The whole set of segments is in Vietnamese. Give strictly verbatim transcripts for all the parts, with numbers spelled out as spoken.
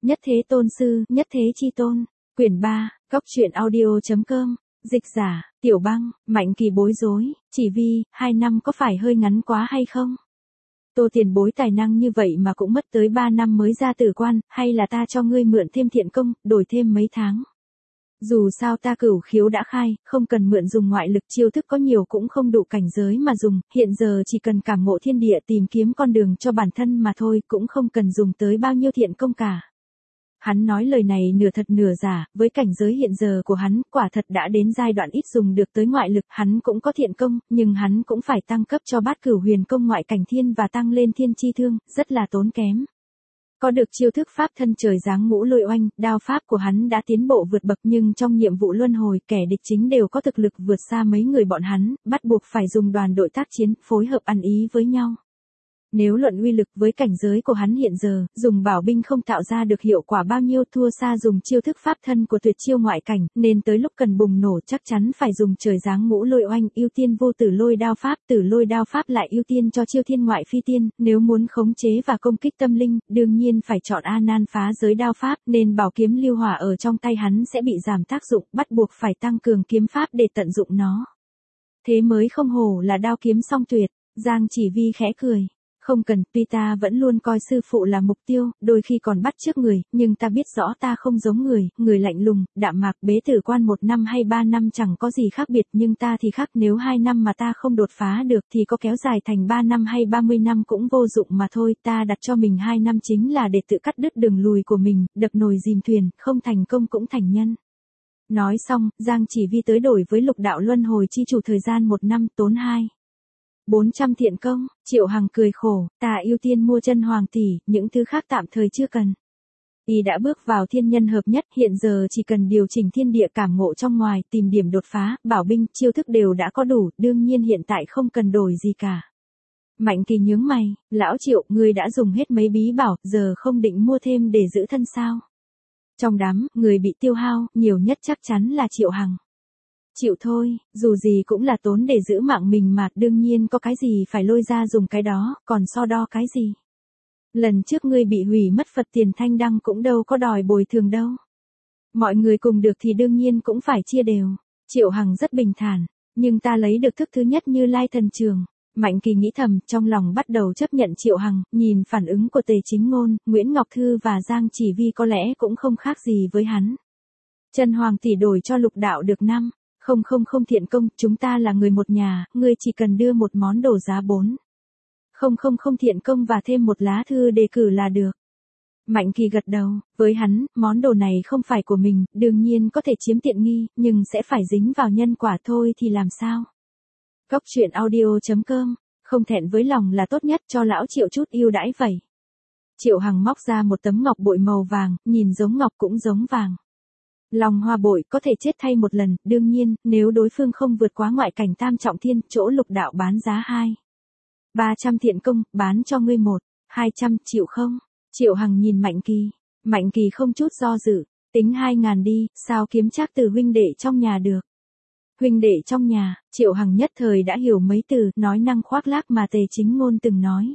Nhất Thế Tôn Sư, Nhất Thế Chi Tôn, quyển ba, Cóc Truyện Audio chấm com, dịch giả, Tiểu Băng. Mạnh Kỳ bối rối, chỉ vì, hai năm có phải hơi ngắn quá hay không? Tô tiền bối tài năng như vậy mà cũng mất tới ba năm mới ra tử quan, hay là ta cho ngươi mượn thêm thiện công, đổi thêm mấy tháng? Dù sao ta cửu khiếu đã khai, không cần mượn dùng ngoại lực, chiêu thức có nhiều cũng không đủ cảnh giới mà dùng, hiện giờ chỉ cần cảm ngộ thiên địa tìm kiếm con đường cho bản thân mà thôi, cũng không cần dùng tới bao nhiêu thiện công cả. Hắn nói lời này nửa thật nửa giả, với cảnh giới hiện giờ của hắn, quả thật đã đến giai đoạn ít dùng được tới ngoại lực, hắn cũng có thiện công, nhưng hắn cũng phải tăng cấp cho bát cửu huyền công ngoại cảnh thiên và tăng lên thiên chi thương, rất là tốn kém. Có được chiêu thức pháp thân trời giáng ngũ lôi oanh, đao pháp của hắn đã tiến bộ vượt bậc, nhưng trong nhiệm vụ luân hồi, kẻ địch chính đều có thực lực vượt xa mấy người bọn hắn, bắt buộc phải dùng đoàn đội tác chiến, phối hợp ăn ý với nhau. Nếu luận uy lực với cảnh giới của hắn hiện giờ, dùng bảo binh không tạo ra được hiệu quả bao nhiêu, thua xa dùng chiêu thức pháp thân của tuyệt chiêu ngoại cảnh, nên tới lúc cần bùng nổ chắc chắn phải dùng trời giáng ngũ lôi oanh, ưu tiên vô tử lôi đao pháp, tử lôi đao pháp lại ưu tiên cho chiêu thiên ngoại phi tiên, nếu muốn khống chế và công kích tâm linh, đương nhiên phải chọn A Nan phá giới đao pháp, nên bảo kiếm lưu hỏa ở trong tay hắn sẽ bị giảm tác dụng, bắt buộc phải tăng cường kiếm pháp để tận dụng nó. Thế mới không hổ là đao kiếm song tuyệt. Giang Chỉ Vi khẽ cười. Không cần, tuy ta vẫn luôn coi sư phụ là mục tiêu, đôi khi còn bắt chước người, nhưng ta biết rõ ta không giống người, người lạnh lùng, đạm mạc, bế tử quan một năm hay ba năm chẳng có gì khác biệt, nhưng ta thì khác, nếu hai năm mà ta không đột phá được thì có kéo dài thành ba năm hay ba mươi năm cũng vô dụng mà thôi, ta đặt cho mình hai năm chính là để tự cắt đứt đường lùi của mình, đập nồi dìm thuyền, không thành công cũng thành nhân. Nói xong, Giang Chỉ Vi tới đổi với lục đạo luân hồi chi chủ thời gian một năm, tốn hai. bốn trăm thiện công, Triệu Hằng cười khổ, ta ưu tiên mua chân hoàng tỷ, những thứ khác tạm thời chưa cần. Y đã bước vào thiên nhân hợp nhất, hiện giờ chỉ cần điều chỉnh thiên địa cảm ngộ trong ngoài, tìm điểm đột phá, bảo binh, chiêu thức đều đã có đủ, đương nhiên hiện tại không cần đổi gì cả. Mạnh Kỳ nhướng mày, lão Triệu, ngươi đã dùng hết mấy bí bảo, giờ không định mua thêm để giữ thân sao? Trong đám, người bị tiêu hao, nhiều nhất chắc chắn là Triệu Hằng. Chịu thôi, dù gì cũng là tốn để giữ mạng mình mà, đương nhiên có cái gì phải lôi ra dùng cái đó, còn so đo cái gì. Lần trước ngươi bị hủy mất Phật tiền thanh đăng cũng đâu có đòi bồi thường đâu. Mọi người cùng được thì đương nhiên cũng phải chia đều. Triệu Hằng rất bình thản, nhưng ta lấy được thức thứ nhất Như Lai thần trường. Mạnh Kỳ nghĩ thầm, trong lòng bắt đầu chấp nhận Triệu Hằng, nhìn phản ứng của Tề Chính Ngôn, Nguyễn Ngọc Thư và Giang Chỉ Vi có lẽ cũng không khác gì với hắn. Chân hoàng tỷ đổi cho lục đạo được năm. Không không không thiện công, chúng ta là người một nhà, ngươi chỉ cần đưa một món đồ giá bốn. Không không không thiện công và thêm một lá thư đề cử là được. Mạnh Kỳ gật đầu, với hắn, món đồ này không phải của mình, đương nhiên có thể chiếm tiện nghi, nhưng sẽ phải dính vào nhân quả thôi thì làm sao? Cóc Truyện Audio chấm com, không thẹn với lòng là tốt nhất, cho lão Triệu chút ưu đãi vậy. Triệu Hằng móc ra một tấm ngọc bội màu vàng, nhìn giống ngọc cũng giống vàng. Long hoa bội có thể chết thay một lần, đương nhiên, nếu đối phương không vượt quá ngoại cảnh tam trọng thiên, chỗ lục đạo bán giá hai. ba trăm thiện công, bán cho ngươi một, hai trăm, chịu không? Triệu Hằng nhìn Mạnh Kỳ. Mạnh Kỳ không chút do dự, tính hai ngàn đi, sao kiếm trác từ huynh đệ trong nhà được? Huynh đệ trong nhà, Triệu Hằng nhất thời đã hiểu mấy từ, nói năng khoác lác mà Tề Chính Ngôn từng nói.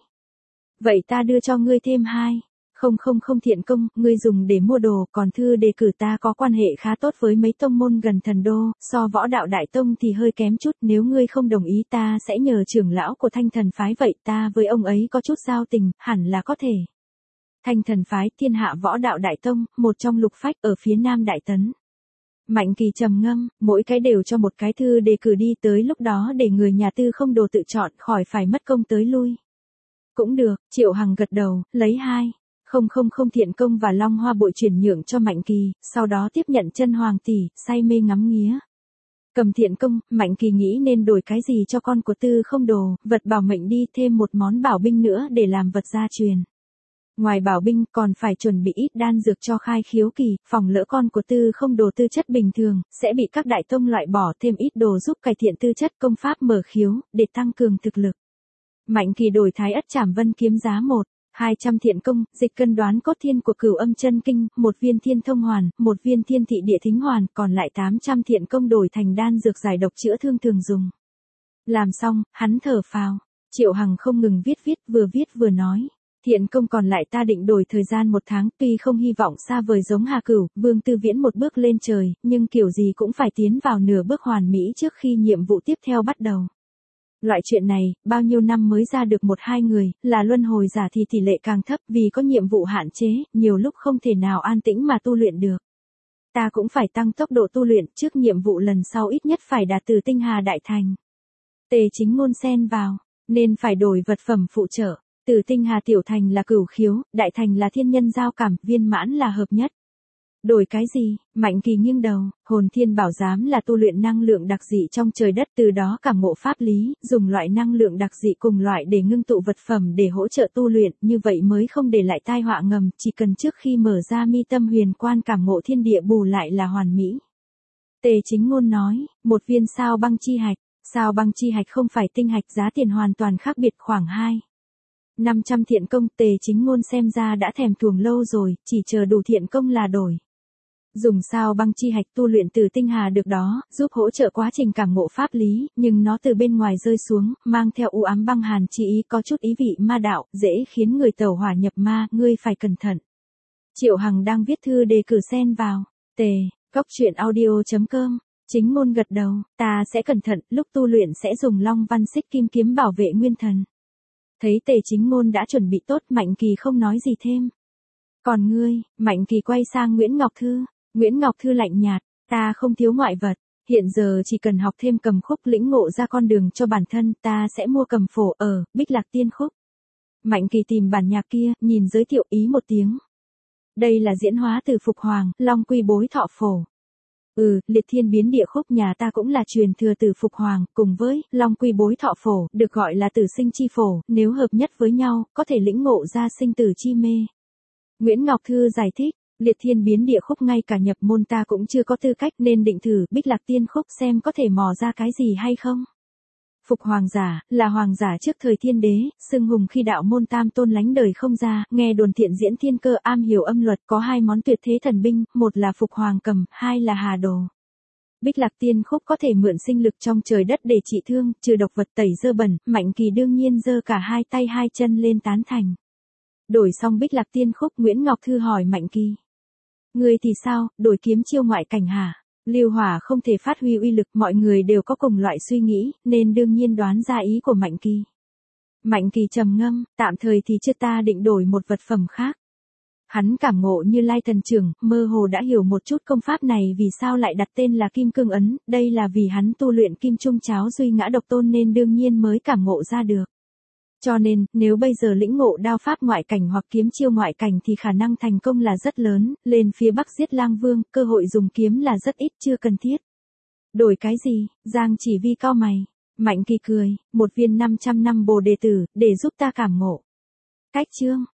Vậy ta đưa cho ngươi thêm hai. Không không không thiện công, ngươi dùng để mua đồ, còn thư đề cử ta có quan hệ khá tốt với mấy tông môn gần thần đô, so võ đạo đại tông thì hơi kém chút, nếu ngươi không đồng ý ta sẽ nhờ trưởng lão của Thanh Thần phái, vậy ta với ông ấy có chút giao tình, hẳn là có thể. Thanh Thần phái, thiên hạ võ đạo đại tông, một trong lục phách ở phía nam Đại Tấn. Mạnh Kỳ trầm ngâm, mỗi cái đều cho một cái thư đề cử đi, tới lúc đó để người nhà Tư Không Đồ tự chọn, khỏi phải mất công tới lui. Cũng được, Triệu Hằng gật đầu, lấy hai. Không không không thiện công và long hoa bội chuyển nhượng cho Mạnh Kỳ, sau đó tiếp nhận chân hoàng tỷ, say mê ngắm nghía. Cầm thiện công, Mạnh Kỳ nghĩ nên đổi cái gì cho con của Tư Không Đồ, vật bảo mệnh đi, thêm một món bảo binh nữa để làm vật gia truyền. Ngoài bảo binh còn phải chuẩn bị ít đan dược cho khai khiếu kỳ, phòng lỡ con của Tư Không Đồ tư chất bình thường, sẽ bị các đại tông loại bỏ, thêm ít đồ giúp cải thiện tư chất công pháp mở khiếu, để tăng cường thực lực. Mạnh Kỳ đổi Thái Ất Trảm Vân kiếm giá một. hai trăm thiện công, dịch cân đoán cốt thiên của Cửu Âm Chân Kinh, một viên thiên thông hoàn, một viên thiên thị địa thính hoàn, còn lại tám trăm thiện công đổi thành đan dược giải độc chữa thương thường dùng. Làm xong, hắn thở phào. Triệu Hằng không ngừng viết viết, vừa viết vừa nói. Thiện công còn lại ta định đổi thời gian một tháng, tuy không hy vọng xa vời giống Hà Cửu, Vương Tư Viễn một bước lên trời, nhưng kiểu gì cũng phải tiến vào nửa bước hoàn mỹ trước khi nhiệm vụ tiếp theo bắt đầu. Loại chuyện này, bao nhiêu năm mới ra được một hai người, là luân hồi giả thì tỷ lệ càng thấp vì có nhiệm vụ hạn chế, nhiều lúc không thể nào an tĩnh mà tu luyện được. Ta cũng phải tăng tốc độ tu luyện, trước nhiệm vụ lần sau ít nhất phải đạt từ tinh hà đại thành. Tề Chính Ngôn xen vào, nên phải đổi vật phẩm phụ trợ. Từ tinh hà tiểu thành là cửu khiếu, đại thành là thiên nhân giao cảm, viên mãn là hợp nhất. Đổi cái gì? Mạnh Kỳ nghiêng đầu, hồn thiên bảo giám là tu luyện năng lượng đặc dị trong trời đất, từ đó cảm ngộ pháp lý, dùng loại năng lượng đặc dị cùng loại để ngưng tụ vật phẩm để hỗ trợ tu luyện, như vậy mới không để lại tai họa ngầm, chỉ cần trước khi mở ra mi tâm huyền quan cảm ngộ thiên địa bù lại là hoàn mỹ. Tề Chính Ngôn nói, một viên sao băng chi hạch, sao băng chi hạch không phải tinh hạch, giá tiền hoàn toàn khác biệt, khoảng hai năm trăm thiện công. Tề Chính Ngôn xem ra đã thèm thuồng lâu rồi, chỉ chờ đủ thiện công là đổi. Dùng sao băng chi hạch tu luyện từ tinh hà được đó, giúp hỗ trợ quá trình cảm ngộ pháp lý, nhưng nó từ bên ngoài rơi xuống, mang theo u ám băng hàn chi ý, có chút ý vị ma đạo, dễ khiến người tẩu hỏa nhập ma, ngươi phải cẩn thận. Triệu Hằng đang viết thư đề cử xen vào. Tề, Cốc Truyện Audio chấm com. Chính Ngôn gật đầu, ta sẽ cẩn thận, lúc tu luyện sẽ dùng Long Văn Xích Kim kiếm bảo vệ nguyên thần. Thấy Tề Chính Ngôn đã chuẩn bị tốt, Mạnh Kỳ không nói gì thêm. Còn ngươi? Mạnh Kỳ quay sang Nguyễn Ngọc Thư. Nguyễn Ngọc Thư lạnh nhạt, ta không thiếu ngoại vật, hiện giờ chỉ cần học thêm cầm khúc lĩnh ngộ ra con đường cho bản thân, ta sẽ mua cầm phổ ở Bích Lạc Tiên Khúc. Mạnh Kỳ tìm bản nhạc kia, nhìn giới thiệu, ý một tiếng. Đây là diễn hóa từ Phục Hoàng, Long Quy Bối Thọ Phổ. Ừ, Liệt Thiên Biến Địa Khúc nhà ta cũng là truyền thừa từ Phục Hoàng, cùng với Long Quy Bối Thọ Phổ, được gọi là Tử Sinh Chi Phổ, nếu hợp nhất với nhau, có thể lĩnh ngộ ra sinh tử chi mê. Nguyễn Ngọc Thư giải thích, Liệt Thiên Biến Địa Khúc ngay cả nhập môn ta cũng chưa có tư cách, nên định thử Bích Lạc Tiên Khúc xem có thể mò ra cái gì hay không. Phục Hoàng giả, là hoàng giả trước thời thiên đế, xưng hùng khi đạo môn tam tôn lánh đời không ra, nghe đồn thiện diễn thiên cơ, am hiểu âm luật, có hai món tuyệt thế thần binh, một là Phục Hoàng cầm, hai là Hà Đồ. Bích Lạc Tiên Khúc có thể mượn sinh lực trong trời đất để trị thương, trừ độc vật, tẩy dơ bẩn, Mạnh Kỳ đương nhiên giơ cả hai tay hai chân lên tán thành. Đổi xong Bích Lạc Tiên Khúc, Nguyễn Ngọc Thư hỏi Mạnh Kỳ. Ngươi thì sao, đổi kiếm chiêu ngoại cảnh hả? Lưu hỏa không thể phát huy uy lực, mọi người đều có cùng loại suy nghĩ, nên đương nhiên đoán ra ý của Mạnh Kỳ. Mạnh Kỳ trầm ngâm, tạm thời thì chưa, ta định đổi một vật phẩm khác. Hắn cảm ngộ Như Lai thần trưởng, mơ hồ đã hiểu một chút công pháp này vì sao lại đặt tên là Kim Cương Ấn, đây là vì hắn tu luyện Kim Trung Cháo Duy Ngã Độc Tôn nên đương nhiên mới cảm ngộ ra được. Cho nên, nếu bây giờ lĩnh ngộ đao pháp ngoại cảnh hoặc kiếm chiêu ngoại cảnh thì khả năng thành công là rất lớn, lên phía Bắc giết Lang Vương, cơ hội dùng kiếm là rất ít, chưa cần thiết. Đổi cái gì? Giang Chỉ Vi cau mày. Mạnh Kỳ cười, một viên năm trăm năm Bồ Đề Tử, để giúp ta cảm ngộ. Cách chương.